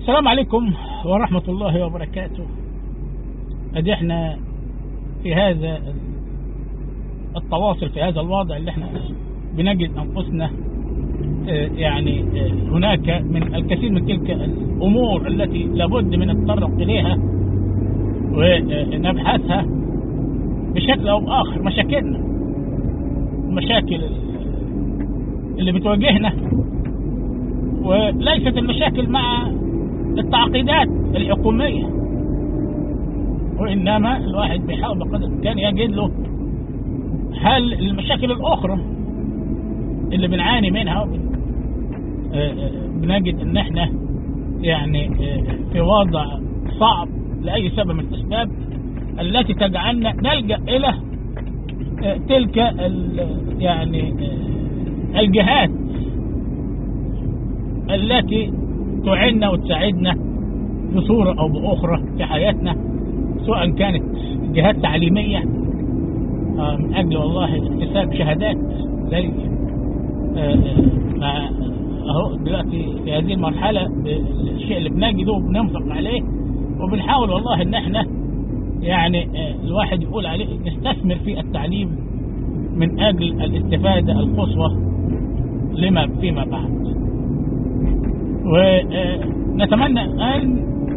السلام عليكم ورحمة الله وبركاته. ادي احنا في هذا التواصل، في هذا الوضع اللي احنا بنجد انفسنا يعني هناك من الكثير من تلك الامور التي لابد من التطرق اليها ونبحثها بشكل او باخر. مشاكلنا، المشاكل اللي بتواجهنا، وليست المشاكل مع التعقيدات الحكومية، وإنما الواحد بيحاول بقدر الإمكان يجد له حل للمشاكل الأخرى اللي بنعاني منها. بنجد إن إحنا يعني في وضع صعب لأي سبب من الأسباب التي تجعلنا نلجأ إلى تلك يعني الجهات التي تعيننا وتساعدنا بصورة أو بأخرى في حياتنا، سواء كانت جهات تعليمية من أجل والله اكتساب شهادات زي أهو دلوقتي في هذه المرحلة الشيء اللي بنجده وبننفق عليه وبنحاول والله إن احنا يعني الواحد يقول عليه نستثمر في التعليم من أجل الاستفادة القصوى لما فيما بعد. ونتمنى أن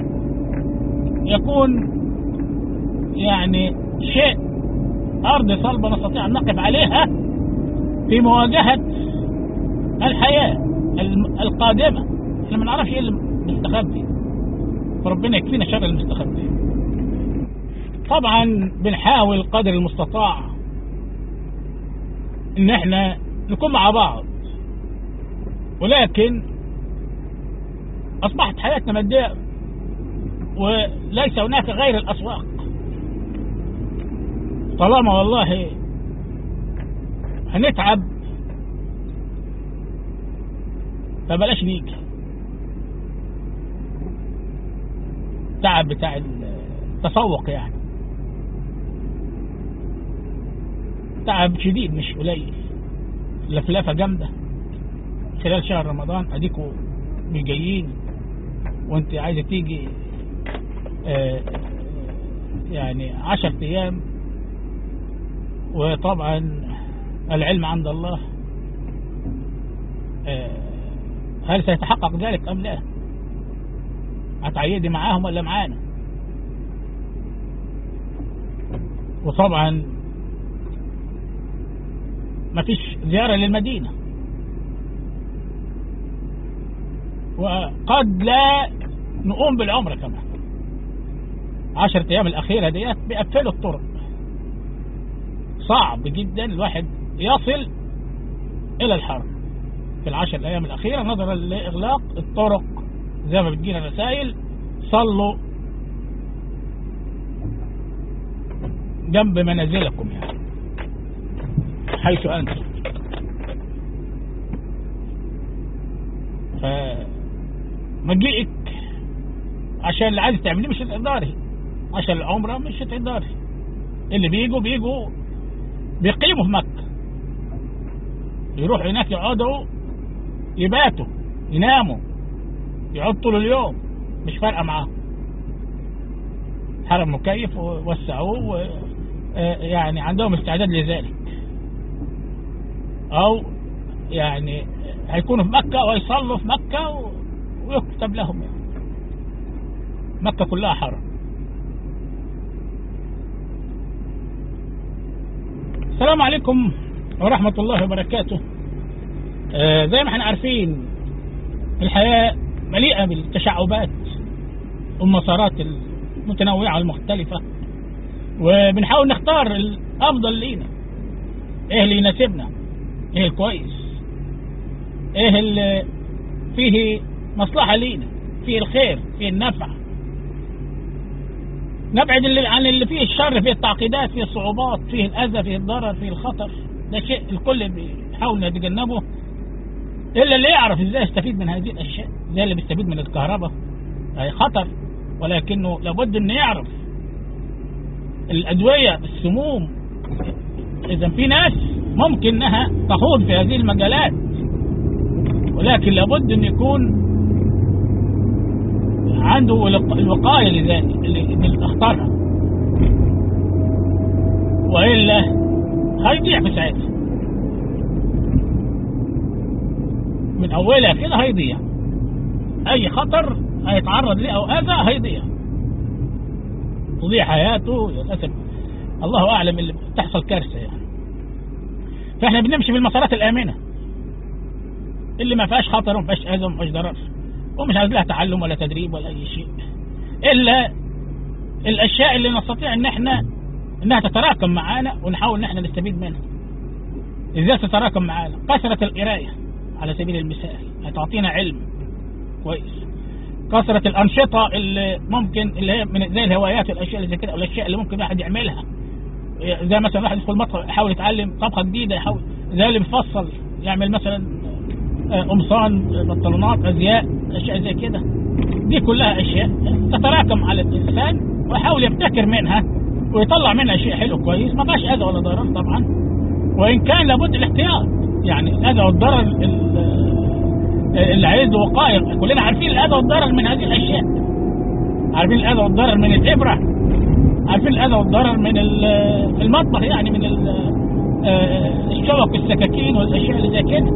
يكون يعني شيء أرض صلبة نستطيع أن نقف عليها في مواجهة الحياة القادمة. احنا ما نعرفش ايه اللي مستخبي، فربنا يكفينا شر المستخبي. طبعا بنحاول قدر المستطاع ان احنا نكون مع بعض، ولكن أصبحت حياتنا مادية وليس هناك غير الأسواق. طالما والله هنتعب فبلاش نيجي. تعب بتاع التسوق يعني تعب شديد مش قليل، لفلافة جامدة خلال شهر رمضان. أديكوا مش جايين وانت عايزة تيجي يعني 10 أيام، وطبعا العلم عند الله هل سيتحقق ذلك أم لا؟ هتعيدي معاهم ولا معانا؟ وطبعا مفيش زيارة للمدينة، وقد لا نقوم بالعمرة كمان. 10 أيام الأخيرة ديت بيقفلوا الطرق، صعب جدا الواحد يصل إلى الحرم في 10 أيام الأخيرة نظرا لإغلاق الطرق. زي ما بتجينا رسائل صلوا جنب منازلكم يعني حيث أنتم. مجيئك عشان اللي عايز تعمليه مش هتقدري، عشان العمرة مش هتقدري. اللي بيجوا بيقيموا في مكة، يروحوا هناك يقعدوا يباتوا يناموا يقعدوا طول اليوم، مش فارقة معاهم. حرم مكيف ووسعوه يعني عندهم استعداد لذلك، أو يعني هيكونوا في مكة ويصلوا في مكة ويكتب لهم يعني. مكة كلها حرم. السلام عليكم ورحمة الله وبركاته. زي ما احنا عارفين الحياة مليئة بالتشعبات والمسارات المتنوعة المختلفة، وبنحاول نختار الأفضل لينا، ايه اللي يناسبنا، ايه الكويس، ايه اللي فيه مصلحة لينا، فيه الخير، فيه النفع. نبعد عن اللي فيه الشر، فيه التعقيدات، فيه الصعوبات، فيه الأذى، فيه الضرر، فيه الخطر. ده شيء الكل بيحاول يتجنبه، إلا اللي يعرف ازاي يستفيد من هذه الأشياء. زي اللي بيستفيد من الكهرباء، هي خطر، ولكنه لابد أن يعرف الأدوية، السموم. إذا في ناس ممكن أنها تخوض في هذه المجالات، ولكن لابد أن يكون عنده الوقاية لذلك اللي اختارها، وإلا هيضيع في ساعتها من أولها كده، هيضيع أي خطر هيتعرض ليه أو أذى هيضيع، تضيع حياته للأسف. الله أعلم اللي تحصل كارثة يعني. فإحنا بنمشي في المسارات الآمنة اللي ما فيهاش خطر وما فيهاش أذى وما فيهاش ضرر، ومش عايز لها تعلم ولا تدريب ولا أي شيء، إلا الأشياء اللي نستطيع إن إحنا إنها تتراكم معانا ونحاول إن إحنا نستفيد منها. إزاي تتراكم معانا؟ كثرة القراية على سبيل المثال هتعطينا علم كويس. كثرة الأنشطة اللي ممكن اللي هي من زي الهوايات والأشياء اللي زي كده، أو الأشياء اللي ممكن واحد يعملها، زي مثلا واحد يدخل مطبخ يحاول يتعلم طبخة جديدة، يحاول زي اللي بيفصل يعمل مثلا قمصان، بنطلونات، أزياء، أشياء زي كده. دي كلها أشياء تتراكم على الإنسان ويحاول يبتكر منها ويطلع منها شيء حلو كويس، ما فيهاش أذى ولا ضرر طبعا، وإن كان لابد الاحتياط. يعني الأذى والضرر اللي عايزه وقاية، كلنا عارفين الأذى والضرر من هذه الأشياء، عارفين الأذى والضرر من الإبرة، عارفين الأذى والضرر من المطبخ، يعني من الشوك والسكاكين والأشياء اللي زي كده،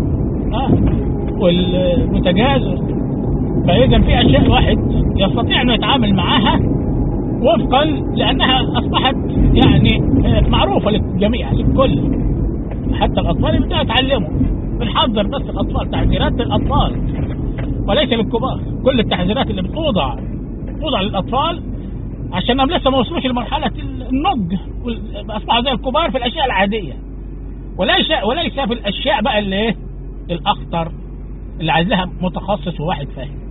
والبوتاجاز. فإذا في أشياء الواحد يستطيع أنه يتعامل معها وفقا، لأنها أصبحت يعني معروفة للجميع، للكل، حتى الأطفال يبدأوا يتعلموا. بنحذر بس الأطفال، تحذيرات للأطفال وليس للكبار. كل التحذيرات اللي بتوضع للأطفال عشانهم لسه ما وصلوش لمرحلة النضج، أصبحوا زي الكبار في الأشياء العادية، وليس في الأشياء بقى اللي الأخطر اللي عايز لها متخصص وواحد فاهم.